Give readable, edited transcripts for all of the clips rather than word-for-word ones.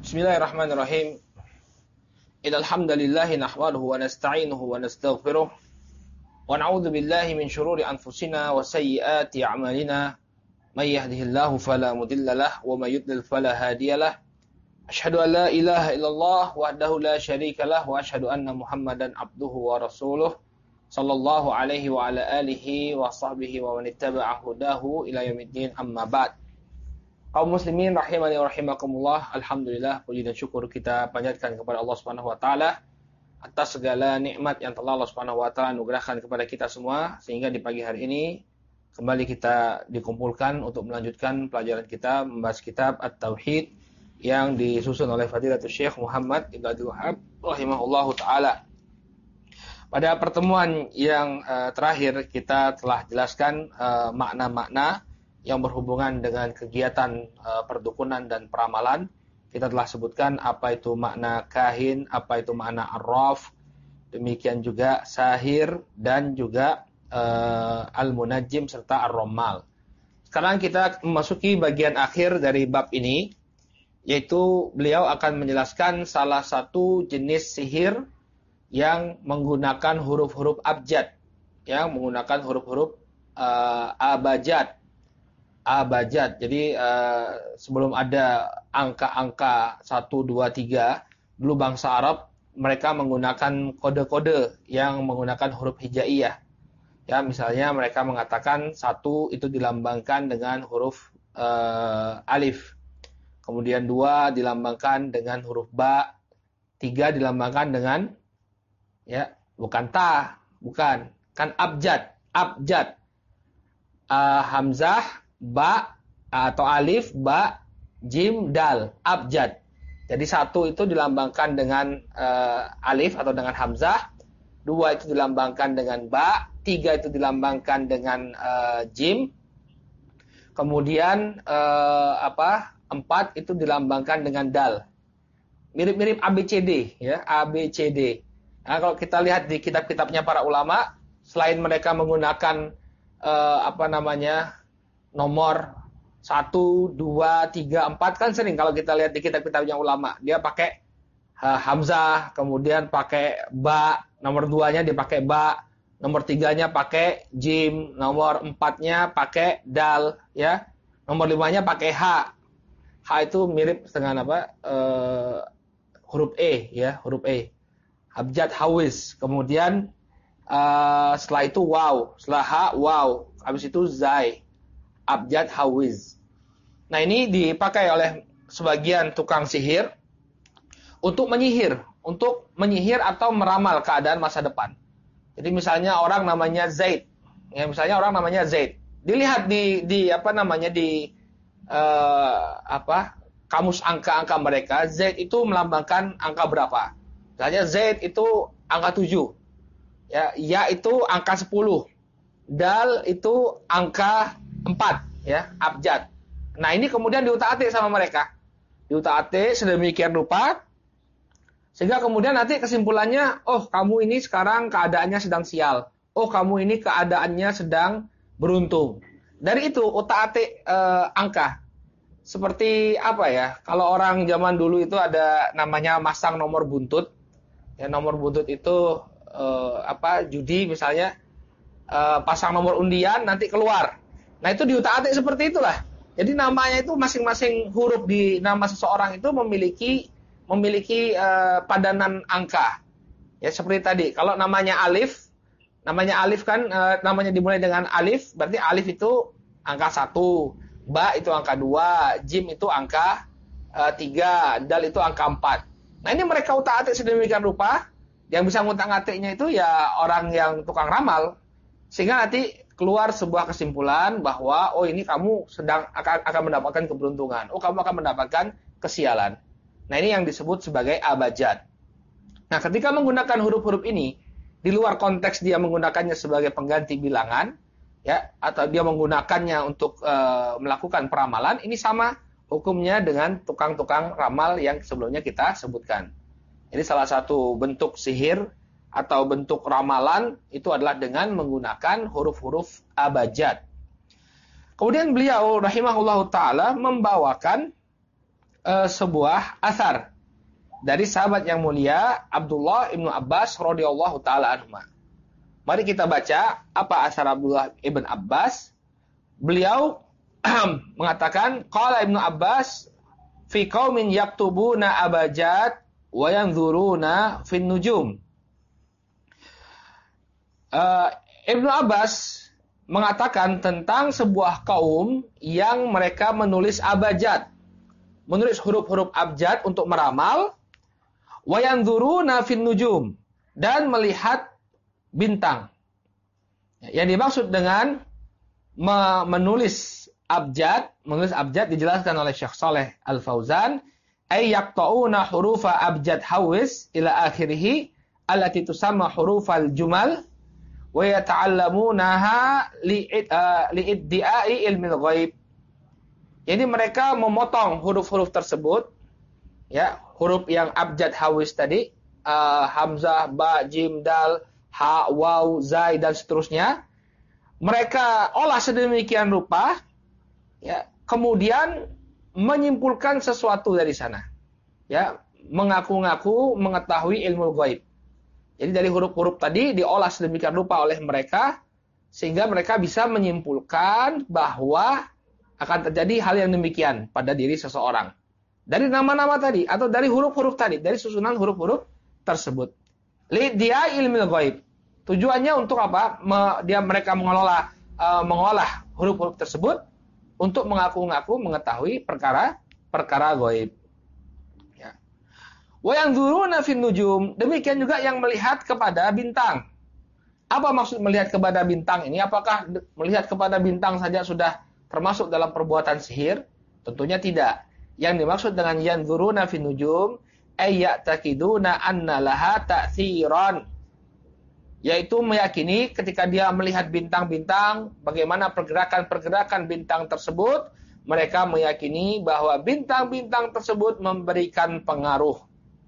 Bismillahirrahmanirrahim. Innal hamdalillah nahmaduhu wa nasta'inuhu wa nastaghfiruh wa na'udzu billahi min shururi anfusina wa sayyiati a'malina. May yahdihillahu fala mudilla lahu wa may yudlil fala hadiyalah. Asyhadu an la ilaha illallah wahdahu la syarika lahu wa asyhadu anna Muhammadan abduhu wa rasuluh sallallahu alaihi wa ala alihi wa sahbihi wa man ittaba'a hudahu ila yaumiddin, amma ba'd. Kaum muslimin rahimani wa rahimakumullah, alhamdulillah, puji dan syukur kita panjatkan kepada Allah Subhanahu wa taala atas segala nikmat yang telah Allah Subhanahu wa taala anugerahkan kepada kita semua, sehingga di pagi hari ini kembali kita dikumpulkan untuk melanjutkan pelajaran kita membahas kitab At-Tauhid yang disusun oleh Fadilatul Syekh Muhammad Ibn Abdul Wahhab rahimahullahu taala. Pada pertemuan yang terakhir kita telah jelaskan makna-makna yang berhubungan dengan kegiatan perdukunan dan peramalan. Kita telah sebutkan apa itu makna kahin, apa itu makna arraf, demikian juga sahir dan juga al-munajjim serta ar-rammal. Sekarang kita memasuki bagian akhir dari bab ini, yaitu beliau akan menjelaskan salah satu jenis sihir yang menggunakan huruf-huruf abjad, yang menggunakan huruf-huruf abjad. Jadi sebelum ada angka-angka 1, 2, 3, dulu bangsa Arab mereka menggunakan kode-kode yang menggunakan huruf hijaiyah. Ya, misalnya mereka mengatakan 1 itu dilambangkan dengan huruf alif. Kemudian 2 dilambangkan dengan huruf ba, 3 dilambangkan dengan bukan ta, bukan, kan abjad. Hamzah, ba atau alif, ba, jim, dal, abjad. Jadi 1 itu dilambangkan dengan alif atau dengan hamzah, 2 itu dilambangkan dengan ba, 3 itu dilambangkan dengan jim, kemudian 4 itu dilambangkan dengan dal. Mirip-mirip ABCD, ya, ABCD. Nah, kalau kita lihat di kitab-kitabnya para ulama, selain mereka menggunakan nomor 1, 2, 3, 4, kan sering kalau kita lihat di kitab-kitabnya ulama, dia pakai hamzah, kemudian pakai ba, nomor 2-nya dia pakai ba, nomor 3-nya pakai jim, nomor 4-nya pakai dal, ya. Nomor 5-nya pakai ha. Ha itu mirip dengan huruf E, ya, huruf E. Abjad hawiz. Kemudian setelah itu waw, setelah ha waw, habis itu zai. Abjad hawiz. Nah, ini dipakai oleh sebagian tukang sihir untuk menyihir atau meramal keadaan masa depan. Jadi misalnya orang namanya Zaid, ya, Dilihat di kamus angka-angka mereka, Zaid itu melambangkan angka berapa? Misalnya Zaid itu angka 7. Ya itu angka 10. Dal itu angka 4, ya, abjad. Nah, ini kemudian diutak-atik sama mereka. Diutak-atik sedemikian rupa sehingga kemudian nanti kesimpulannya, oh, kamu ini sekarang keadaannya sedang sial. Oh, kamu ini keadaannya sedang beruntung. Dari itu utak-atik angka. Seperti apa ya? Kalau orang zaman dulu itu ada namanya masang nomor buntut. Ya, nomor buntut itu judi misalnya, pasang nomor undian nanti keluar. Nah, itu diutak-atik seperti itulah. Jadi namanya itu masing-masing huruf di nama seseorang itu memiliki padanan angka. Ya, seperti tadi, kalau namanya Alif kan namanya dimulai dengan alif, berarti alif itu angka 1, ba itu angka 2, jim itu angka 3, dal itu angka 4. Nah, ini mereka utak-atik sedemikian rupa, yang bisa ngutak-ngatiknya itu ya orang yang tukang ramal. Sehingga nanti keluar sebuah kesimpulan bahwa oh, ini kamu akan mendapatkan keberuntungan. Oh, kamu akan mendapatkan kesialan. Nah, ini yang disebut sebagai abjad. Nah, ketika menggunakan huruf-huruf ini, di luar konteks dia menggunakannya sebagai pengganti bilangan, ya, atau dia menggunakannya untuk melakukan peramalan, ini sama hukumnya dengan tukang-tukang ramal yang sebelumnya kita sebutkan. Jadi salah satu bentuk sihir atau bentuk ramalan itu adalah dengan menggunakan huruf-huruf abjad. Kemudian beliau rahimahullahu taala membawakan sebuah asar dari sahabat yang mulia Abdullah ibnu Abbas radhiyallahu taala anhuma. Mari kita baca apa asar Abdullah ibn Abbas. Beliau mengatakan, qala Ibnu Abbas fi qaumin yaktubuna abajad wa yanzuruna fin nujum. Ibnu Abbas mengatakan tentang sebuah kaum yang mereka menulis abajad, menulis huruf-huruf abjad untuk meramal, wa yanzuruna fin nujum, dan melihat bintang. Yang dimaksud dengan menulis abjad dijelaskan oleh Syekh Saleh Al-Fauzan, ay yaqta'una hurufa abjad hawis ila akhirih allati tusamma hurufal jumal wa yata'allamunaha li'iddi'ai ilmil ghaib. Jadi mereka memotong huruf-huruf tersebut, ya, huruf yang abjad hawis tadi, hamzah, ba, jim, dal, ha, waw, zai, dan seterusnya. Mereka olah sedemikian rupa, ya, kemudian menyimpulkan sesuatu dari sana, ya, mengaku-ngaku mengetahui ilmu ghaib. Jadi dari huruf-huruf tadi diolah sedemikian rupa oleh mereka sehingga mereka bisa menyimpulkan bahwa akan terjadi hal yang demikian pada diri seseorang dari nama-nama tadi atau dari huruf-huruf tadi, dari susunan huruf-huruf tersebut. Dia ilmu ghaib. Tujuannya untuk apa? Mereka mengolah huruf-huruf tersebut untuk mengaku-ngaku mengetahui perkara ghaib. Ya. Wa yanzuruna fin nujum, demikian juga yang melihat kepada bintang. Apa maksud melihat kepada bintang ini? Apakah melihat kepada bintang saja sudah termasuk dalam perbuatan sihir? Tentunya tidak. Yang dimaksud dengan yanzuruna fin nujum ay ya'taqiduna anna laha ta'tsiran, yaitu meyakini ketika dia melihat bintang-bintang, bagaimana pergerakan-pergerakan bintang tersebut, mereka meyakini bahwa bintang-bintang tersebut memberikan pengaruh.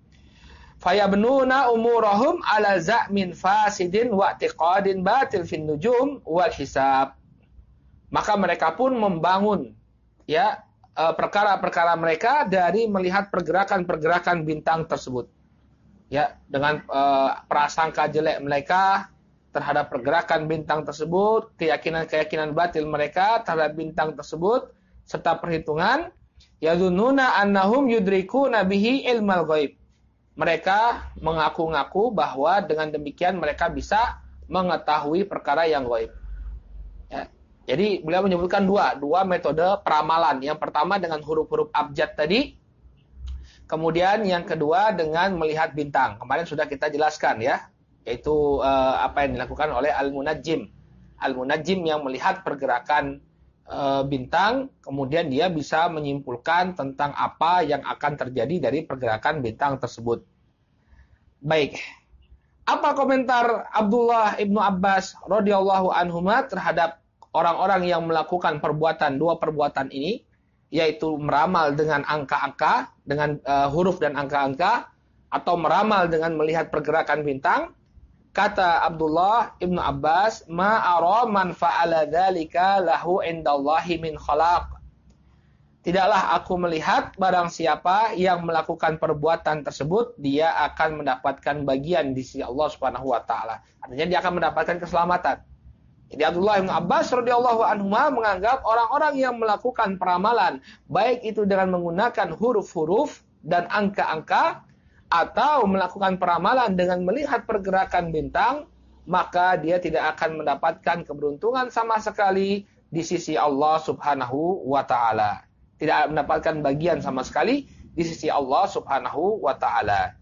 Fayabnuna umurahum ala za'min fasidin wa i'tiqadin batil fin nujum wal hisab. Maka mereka pun membangun, ya, perkara-perkara mereka dari melihat pergerakan-pergerakan bintang tersebut. Ya, dengan prasangka jelek mereka terhadap pergerakan bintang tersebut, keyakinan-keyakinan batil mereka terhadap bintang tersebut, serta perhitungan, yadhunnuna annahum yudrikuna bihi ilmal ghaib. Mereka mengaku-ngaku bahwa dengan demikian mereka bisa mengetahui perkara yang ghaib. Ya. Jadi beliau menyebutkan dua metode peramalan. Yang pertama dengan huruf-huruf abjad tadi, kemudian yang kedua dengan melihat bintang. Kemarin sudah kita jelaskan, ya, yaitu apa yang dilakukan oleh al-munajjim. Al-munajjim yang melihat pergerakan bintang, kemudian dia bisa menyimpulkan tentang apa yang akan terjadi dari pergerakan bintang tersebut. Baik. Apa komentar Abdullah ibnu Abbas radhiyallahu anhuma terhadap orang-orang yang melakukan dua perbuatan ini, yaitu meramal dengan angka-angka, dengan huruf dan angka-angka, atau meramal dengan melihat pergerakan bintang? Kata Abdullah ibnu Abbas, ma ara man fa'ala dzalika lahu indallahi min khalaq. Tidaklah aku melihat barang siapa yang melakukan perbuatan tersebut, dia akan mendapatkan bagian di sisi Allah Subhanahu wa taala. Artinya dia akan mendapatkan keselamatan. Jadi Abdullah bin Abbas radhiyallahu anhuma menganggap orang-orang yang melakukan peramalan, baik itu dengan menggunakan huruf-huruf dan angka-angka, atau melakukan peramalan dengan melihat pergerakan bintang, maka dia tidak akan mendapatkan keberuntungan sama sekali di sisi Allah Subhanahu wa taala. Tidak mendapatkan bagian sama sekali di sisi Allah Subhanahu wa taala.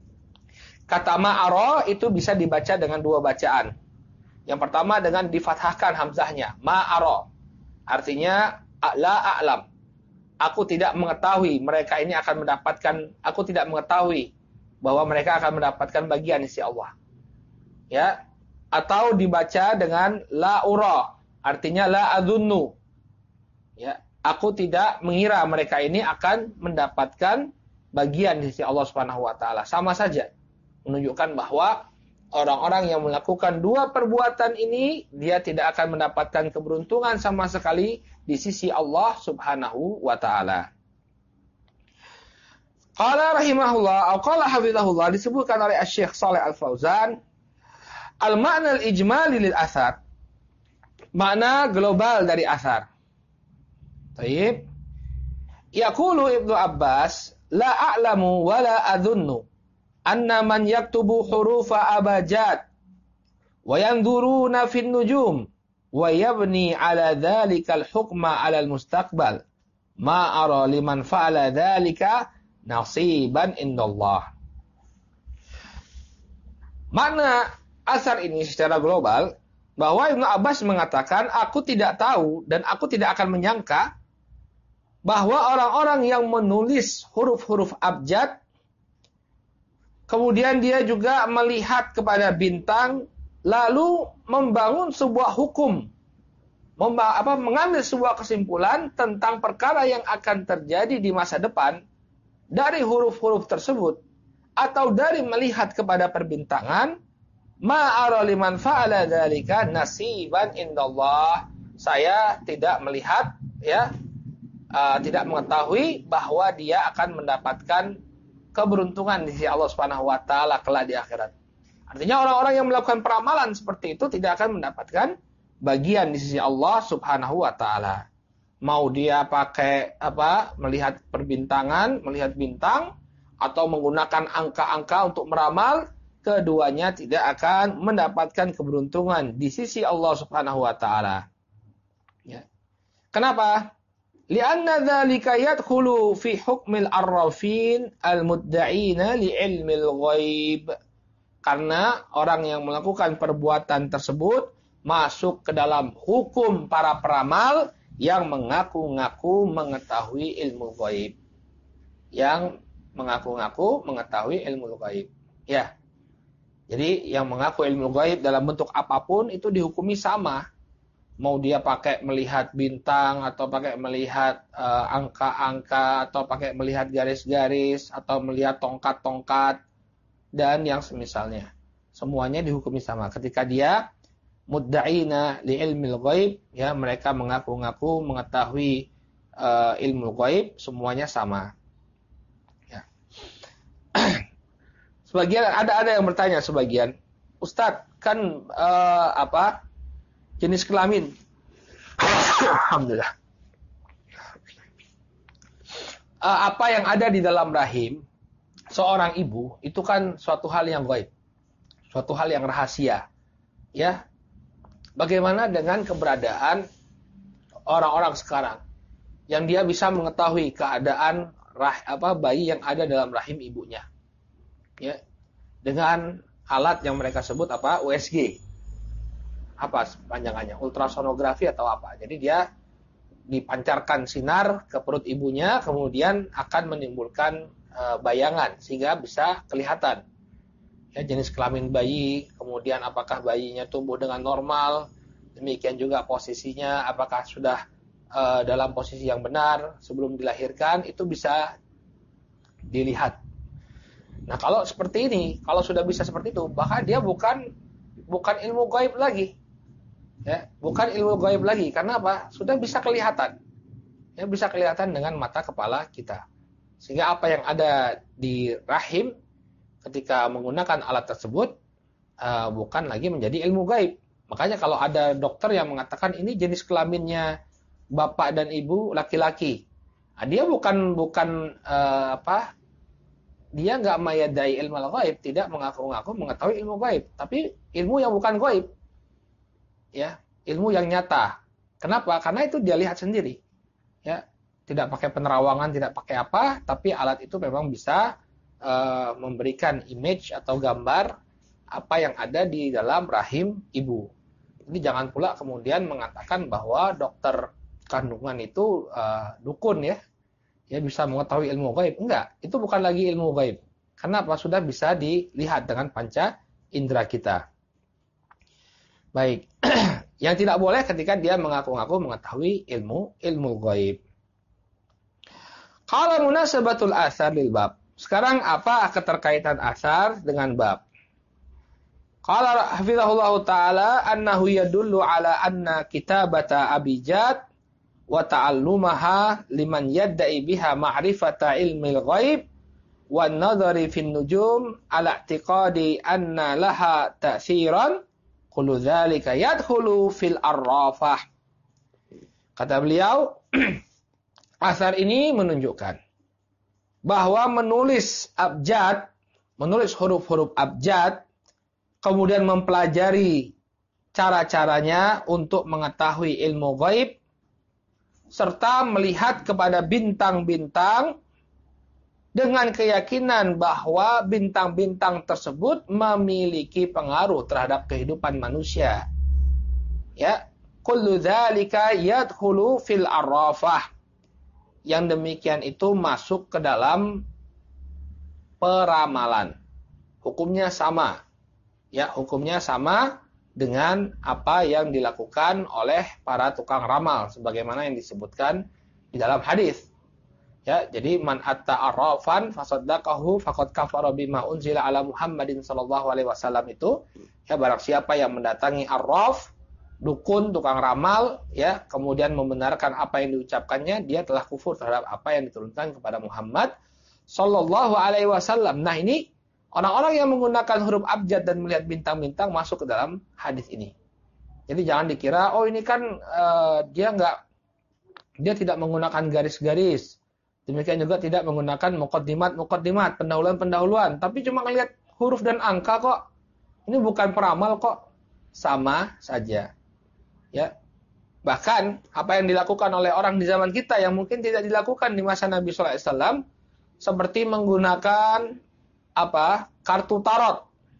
Kata ma'ara itu bisa dibaca dengan dua bacaan. Yang pertama dengan difathahkan hamzahnya, ma'ara. Artinya la a'lam. Aku tidak mengetahui mereka ini akan mendapatkan, aku tidak mengetahui bahwa mereka akan mendapatkan bagian di sisi Allah. Ya. Atau dibaca dengan la ura. Artinya la adzunnu. Ya. Aku tidak mengira mereka ini akan mendapatkan bagian di sisi Allah Subhanahu wa taala. Sama saja menunjukkan bahwa orang-orang yang melakukan dua perbuatan ini, dia tidak akan mendapatkan keberuntungan sama sekali di sisi Allah Subhanahu wa taala. Qala rahimahullah, atau qala hafizahullah, disebutkan oleh Syekh Shalih Al-Fauzan, al-ma'na al-ijmali lil athar. Makna global dari athar. Baik. Yaqulu Ibnu Abbas, la a'lamu wa la adhunnu anna man yaktubu hurufa abajad wa yanzuruna fin nujum wa yabni ala dhalikal hukma ala al-mustaqbal ma ara liman fa'ala dhalika nasiban indallah. Makna asar ini secara global, bahwa Ibnu Abbas mengatakan, aku tidak tahu dan aku tidak akan menyangka bahwa orang-orang yang menulis huruf-huruf abjad, kemudian dia juga melihat kepada bintang, lalu membangun sebuah hukum, mengambil sebuah kesimpulan tentang perkara yang akan terjadi di masa depan, dari huruf-huruf tersebut, atau dari melihat kepada perbintangan, ma'ara liman fa'ala dzalika nasiban indallah. Saya tidak melihat, tidak mengetahui bahwa dia akan mendapatkan keberuntungan di sisi Allah Subhanahu wa taala kelak di akhirat. Artinya orang-orang yang melakukan peramalan seperti itu tidak akan mendapatkan bagian di sisi Allah Subhanahu wa taala. Mau dia pakai melihat perbintangan, melihat bintang, atau menggunakan angka-angka untuk meramal, keduanya tidak akan mendapatkan keberuntungan di sisi Allah Subhanahu wa taala. Ya. Kenapa? Li'anna dzalika yadkhulu fi hukmil arrafin al-mudda'ina li'ilmil ghaib. Karena orang yang melakukan perbuatan tersebut masuk ke dalam hukum para peramal yang mengaku-ngaku mengetahui ilmu gaib. Yang mengaku-ngaku mengetahui ilmu gaib. Ya. Jadi yang mengaku ilmu gaib dalam bentuk apapun itu dihukumi sama. Mau dia pakai melihat bintang, atau pakai melihat angka-angka, atau pakai melihat garis-garis, atau melihat tongkat-tongkat, dan yang semisalnya. Semuanya dihukumi sama. Ketika dia mudda'ina li ilmil ghaib, ya, mereka mengaku-ngaku mengetahui ilmu ghaib, semuanya sama. Ya. Sebagian ada yang bertanya, sebagian, Ustadz, kan jenis kelamin. Alhamdulillah. Apa yang ada di dalam rahim seorang ibu itu kan suatu hal yang gaib, suatu hal yang rahasia. Ya. Bagaimana dengan keberadaan orang-orang sekarang yang dia bisa mengetahui keadaan bayi yang ada dalam rahim ibunya? Ya. Dengan alat yang mereka sebut USG. Apa panjangannya? Ultrasonografi atau apa? Jadi dia dipancarkan sinar ke perut ibunya, kemudian akan menimbulkan bayangan sehingga bisa kelihatan ya, jenis kelamin bayi, kemudian apakah bayinya tumbuh dengan normal, demikian juga posisinya, apakah sudah dalam posisi yang benar sebelum dilahirkan, itu bisa dilihat. Nah, kalau seperti ini, kalau sudah bisa seperti itu, bahkan dia bukan ilmu gaib lagi. Ya, bukan ilmu gaib lagi. Karena apa? Sudah bisa kelihatan. Ya, bisa kelihatan dengan mata kepala kita. Sehingga apa yang ada di rahim ketika menggunakan alat tersebut bukan lagi menjadi ilmu gaib. Makanya kalau ada dokter yang mengatakan ini jenis kelaminnya bapak dan ibu laki-laki, dia bukan dia nggak mayadai ilmu gaib, tidak mengaku-ngaku mengetahui ilmu gaib, tapi ilmu yang bukan gaib, ya, ilmu yang nyata. Kenapa? Karena itu dia lihat sendiri, ya, tidak pakai penerawangan, tidak pakai apa, tapi alat itu memang bisa memberikan image atau gambar apa yang ada di dalam rahim ibu. Jadi jangan pula kemudian mengatakan bahwa dokter kandungan itu dukun, ya bisa mengetahui ilmu gaib. Enggak, itu bukan lagi ilmu gaib. Kenapa? Sudah bisa dilihat dengan panca indera kita. Baik. Yang tidak boleh ketika dia mengaku-ngaku mengetahui ilmu gaib. Qala munasabatul athar lil bab. Sekarang apa keterkaitan asar dengan bab? Qala hafizahullahu ta'ala annahu yadullu ala anna kitabata abijad wa ta'allumaha liman yadda'i biha ma'rifata ilmil ghaib wan nadhari fin nujum ala i'tiqadi anna laha ta'siran kullu dzalika yadkhulu fil arrafah. Kata beliau, asar ini menunjukkan bahwa menulis abjad, menulis huruf-huruf abjad, kemudian mempelajari cara-caranya untuk mengetahui ilmu gaib, serta melihat kepada bintang-bintang dengan keyakinan bahwa bintang-bintang tersebut memiliki pengaruh terhadap kehidupan manusia. Ya, kullu dzalika yadkhulu fil arrafah. Yang demikian itu masuk ke dalam peramalan. Hukumnya sama. Ya, hukumnya sama dengan apa yang dilakukan oleh para tukang ramal sebagaimana yang disebutkan di dalam hadis. Ya, jadi man atta arrafan fasaddaqahu faqad kafara bima unzila ala Muhammadin sallallahu alaihi wasallam itu, ya, barang siapa yang mendatangi arraf, dukun, tukang ramal, ya, kemudian membenarkan apa yang diucapkannya, dia telah kufur terhadap apa yang diturunkan kepada Muhammad sallallahu alaihi wasallam. Nah, ini orang-orang yang menggunakan huruf abjad dan melihat bintang-bintang masuk ke dalam hadis ini. Jadi jangan dikira, oh ini kan dia tidak menggunakan garis-garis. Demikian juga tidak menggunakan muqaddimat, pendahuluan-pendahuluan, tapi cuma melihat huruf dan angka kok. Ini bukan peramal kok. Sama saja. Ya. Bahkan apa yang dilakukan oleh orang di zaman kita yang mungkin tidak dilakukan di masa Nabi sallallahu alaihi wasallam, seperti menggunakan kartu tarot.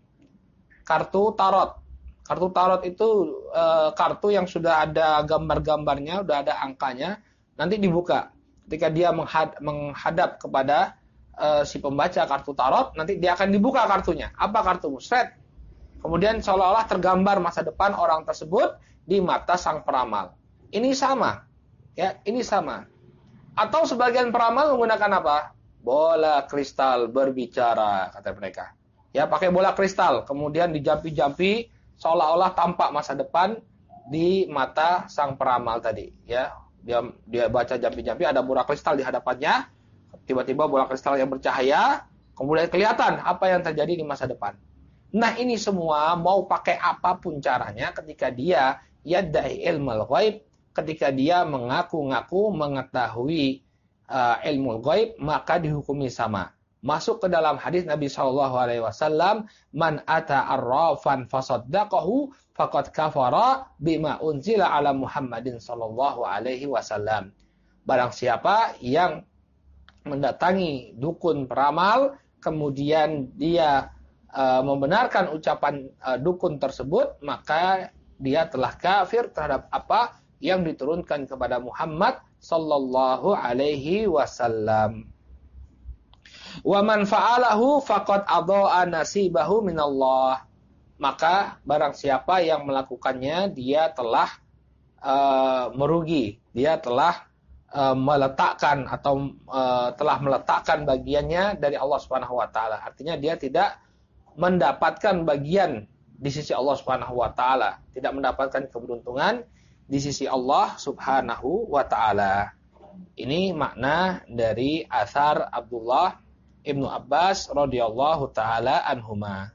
Kartu tarot itu kartu yang sudah ada gambar-gambarnya, sudah ada angkanya, nanti dibuka. Ketika dia menghadap kepada si pembaca kartu tarot, nanti dia akan dibuka kartunya. Apa kartumu? Set. Kemudian seolah-olah tergambar masa depan orang tersebut di mata sang peramal. Ini sama. Ya, ini sama. Atau sebagian peramal menggunakan apa? Bola kristal berbicara, kata mereka. Ya, pakai bola kristal, kemudian dijampi-jampi seolah-olah tampak masa depan di mata sang peramal tadi, ya. Dia baca jampi-jampi, ada bola kristal di hadapannya, tiba-tiba bola kristal yang bercahaya, kemudian kelihatan apa yang terjadi di masa depan. Nah, ini semua mau pakai apapun caranya, ketika dia yadda'i ilmul ghaib, ketika dia mengaku-ngaku mengetahui ilmu ghaib, maka dihukumi sama. Masuk ke dalam hadis Nabi SAW, man ata arrafan fasaddaqahu faqad kafara bima unzila ala Muhammadin sallallahu alaihi wasallam. Barang siapa yang mendatangi dukun peramal, kemudian dia membenarkan ucapan dukun tersebut, maka dia telah kafir terhadap apa yang diturunkan kepada Muhammad sallallahu alaihi wasallam. Wa man fa'alahu faqad adha'a nasibahu minallah. Maka barang siapa yang melakukannya, dia telah merugi, dia telah meletakkan atau telah meletakkan bagiannya dari Allah Subhanahu wa taala. Artinya dia tidak mendapatkan bagian di sisi Allah Subhanahu wa taala, tidak mendapatkan keberuntungan di sisi Allah Subhanahu wa taala. Ini makna dari asar Abdullah Ibnu Abbas radhiyallahu taala anhuma.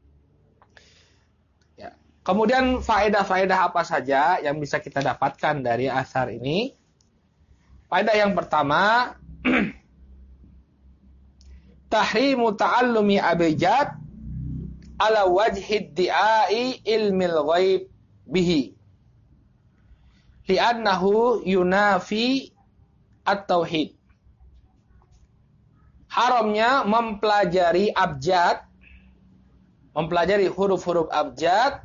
Ya. Kemudian faedah-faedah apa saja yang bisa kita dapatkan dari asar ini? Faedah yang pertama, tahrimu ta'allumi abjad ala wajhid di'ai ilmil ghaib bihi li'annahu yunafi at-tauhid. Haramnya mempelajari abjad, mempelajari huruf-huruf abjad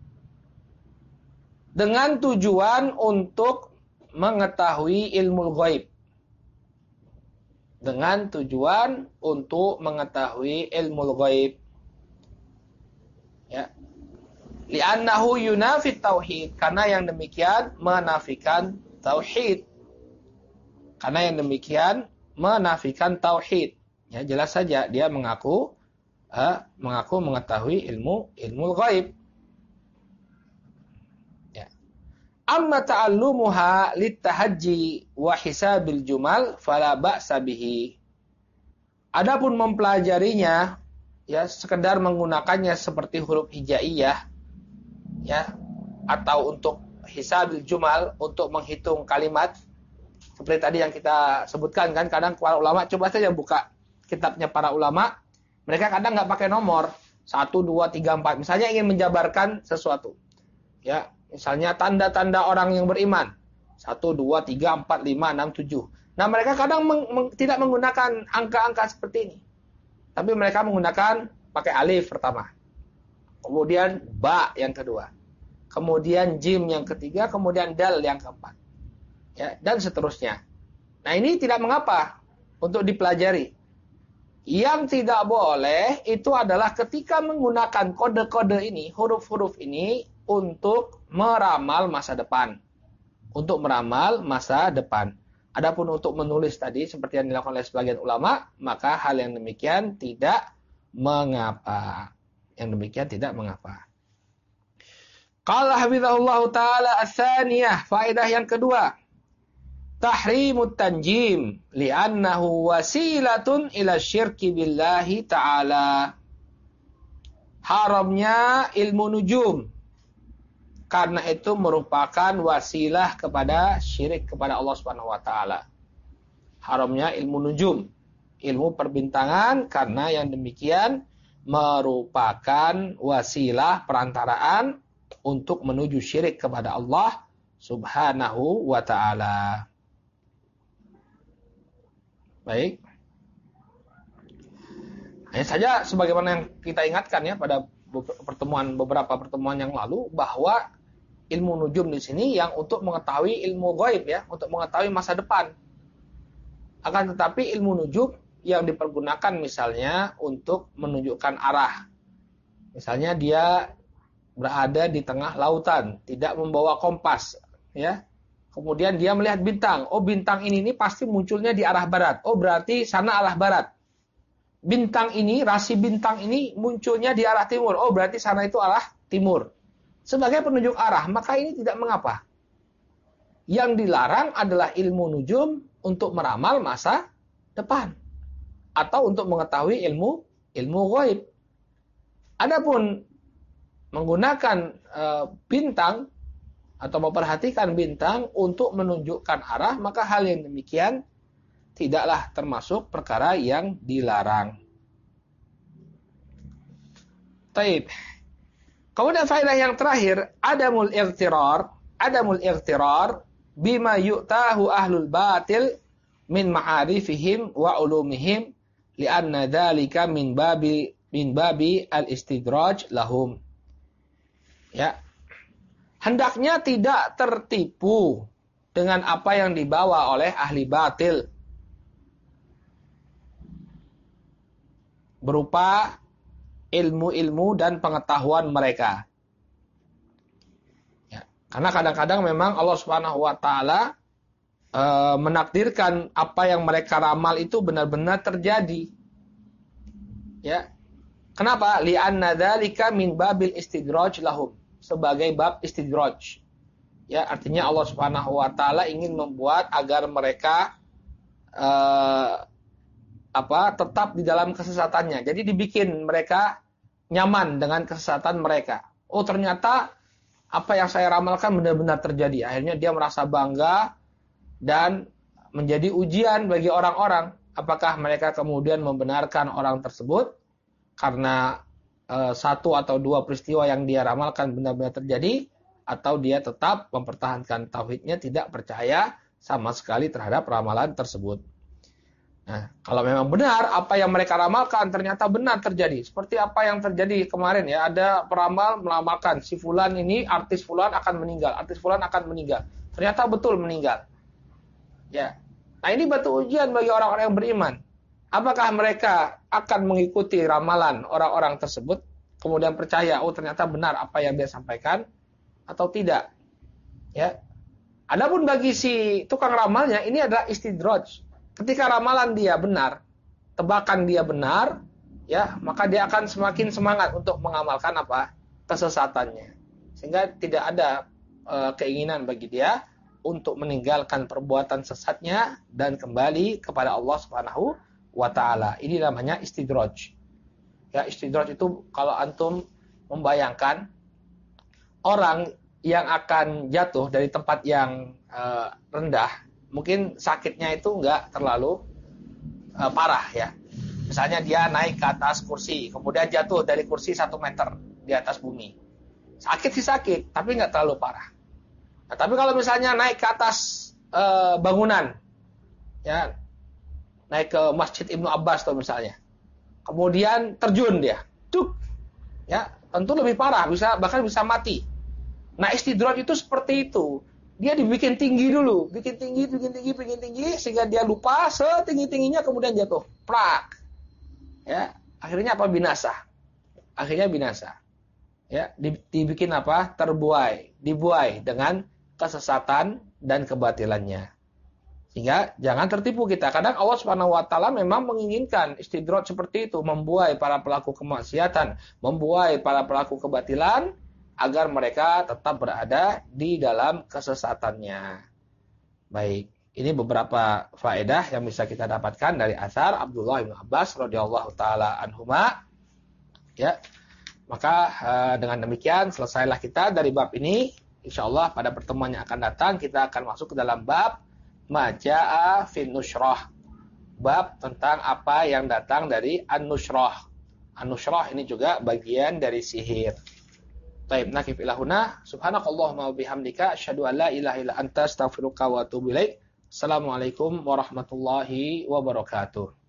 dengan tujuan untuk mengetahui ilmu ghaib. Dengan tujuan untuk mengetahui ilmu ghaib. Ya. Li'annahu yunafi tauhid, karena yang demikian menafikan tauhid. Karena yang demikian menafikan tauhid. Ya, jelas saja dia mengaku mengetahui ilmu ghaib. Ya. Amma ta'allumuha litahajji wa hisabil jumal fala ba'sa bihi. Adapun mempelajarinya, ya sekedar menggunakannya seperti huruf hijaiyah, ya, atau untuk hisabil jumal, untuk menghitung kalimat, seperti tadi yang kita sebutkan kan, kadang para ulama, coba saja buka kitabnya para ulama, mereka kadang nggak pakai nomor 1, 2, 3, 4, misalnya ingin menjabarkan sesuatu, ya, misalnya tanda-tanda orang yang beriman, 1, 2, 3, 4, 5, 6, 7. Nah, mereka kadang tidak menggunakan angka-angka seperti ini. Tapi mereka menggunakan pakai alif pertama. Kemudian ba yang kedua. Kemudian jim yang ketiga, kemudian dal yang keempat. Ya, dan seterusnya. Nah, ini tidak mengapa untuk dipelajari. Yang tidak boleh itu adalah ketika menggunakan kode-kode ini, huruf-huruf ini untuk meramal masa depan. Untuk meramal masa depan. Adapun untuk menulis tadi seperti yang dilakukan oleh sebagian ulama, maka hal yang demikian tidak mengapa. Yang demikian tidak mengapa. Qala hafizahullahu taala ats-tsaniyah, faedah yang kedua. Tahrimut tanjim li'annahu wasilatun ila syirki billahi ta'ala. Haramnya ilmu nujum karena itu merupakan wasilah kepada syirik kepada Allah Subhanahu wa taala. Haramnya ilmu nujum, ilmu perbintangan, karena yang demikian merupakan wasilah perantaraan untuk menuju syirik kepada Allah Subhanahu wa taala. Baik. Hanya saja sebagaimana yang kita ingatkan ya pada beberapa pertemuan yang lalu, bahwa ilmu nujum di sini yang untuk mengetahui ilmu gaib ya, untuk mengetahui masa depan. Akan tetapi ilmu nujum yang dipergunakan misalnya untuk menunjukkan arah. Misalnya dia berada di tengah lautan, tidak membawa kompas, ya. Kemudian dia melihat bintang. Oh, bintang ini pasti munculnya di arah barat. Oh, berarti sana arah barat. Bintang ini, rasi bintang ini munculnya di arah timur. Oh, berarti sana itu arah timur. Sebagai penunjuk arah, maka ini tidak mengapa. Yang dilarang adalah ilmu nujum untuk meramal masa depan atau untuk mengetahui ilmu ghaib. Adapun menggunakan bintang atau memperhatikan bintang untuk menunjukkan arah, maka hal yang demikian tidaklah termasuk perkara yang dilarang. Taib. Kemudian faedah yang terakhir, adamul ightirar bima yu'tahu ahlul batil min ma'arifihim wa ulumihim li'anna dzalika min babi al-istidraj lahum. Ya. Hendaknya tidak tertipu dengan apa yang dibawa oleh ahli batil berupa ilmu-ilmu dan pengetahuan mereka. Ya, karena kadang-kadang memang Allah Subhanahu wa taala menakdirkan apa yang mereka ramal itu benar-benar terjadi. Ya. Kenapa? Li'anna dzalika min babil istidraj lahum. Sebagai bab istidraj. Ya, artinya Allah Subhanahu wa taala ingin membuat agar mereka tetap di dalam kesesatannya. Jadi dibikin mereka nyaman dengan kesesatan mereka. Oh, ternyata apa yang saya ramalkan benar-benar terjadi. Akhirnya dia merasa bangga dan menjadi ujian bagi orang-orang. Apakah mereka kemudian membenarkan orang tersebut karena satu atau dua peristiwa yang dia ramalkan benar-benar terjadi, atau dia tetap mempertahankan tauhidnya, tidak percaya sama sekali terhadap ramalan tersebut. Nah, kalau memang benar apa yang mereka ramalkan ternyata benar terjadi, seperti apa yang terjadi kemarin ya, ada peramal meramalkan si fulan ini, artis fulan akan meninggal, ternyata betul meninggal. Ya. Nah, ini batu ujian bagi orang-orang yang beriman. Apakah mereka akan mengikuti ramalan orang-orang tersebut, kemudian percaya, oh ternyata benar apa yang dia sampaikan, atau tidak? Ya. Adapun bagi si tukang ramalnya, ini adalah istidraj. Ketika ramalan dia benar, tebakan dia benar, ya, maka dia akan semakin semangat untuk mengamalkan kesesatannya. Sehingga tidak ada keinginan bagi dia untuk meninggalkan perbuatan sesatnya dan kembali kepada Allah Subhanahu wa ta'ala. Ini namanya istidraj. Ya, istidraj itu kalau antum membayangkan orang yang akan jatuh dari tempat yang rendah, mungkin sakitnya itu enggak terlalu parah ya. Misalnya dia naik ke atas kursi, kemudian jatuh dari kursi 1 meter di atas bumi. Sakit sih sakit, tapi enggak terlalu parah. Nah, tapi kalau misalnya naik ke atas bangunan, ya, naik ke Masjid Ibnu Abbas tuh misalnya, kemudian terjun dia, cuk, ya, tentu lebih parah, bahkan bisa mati. Nah, istidraj itu seperti itu. Dia dibikin tinggi dulu, bikin tinggi, sehingga dia lupa setinggi-tingginya, kemudian jatuh, prak. Ya, akhirnya apa? Binasa. Akhirnya binasa. Ya, dibikin apa? Dibuai dengan kesesatan dan kebatilannya. Sehingga jangan tertipu kita. Kadang Allah Subhanahu wa taala memang menginginkan istidraj seperti itu, membuai para pelaku kemaksiatan, membuai para pelaku kebatilan agar mereka tetap berada di dalam kesesatannya. Baik, ini beberapa faedah yang bisa kita dapatkan dari asar Abdullah bin Abbas radhiyallahu taala anhuma. Ya. Maka dengan demikian selesailah kita dari bab ini. Insyaallah pada pertemuan yang akan datang kita akan masuk ke dalam bab Maja'a fin nushrah. Bab tentang apa yang datang dari an-nushrah. An-nushrah ini juga bagian dari sihir. Baik, nakif ilahuna. Subhanakallahumma wa bihamdika asyhadu an la ilaha illa anta astaghfiruka wa atubu ilaik. Assalamualaikum warahmatullahi wabarakatuh.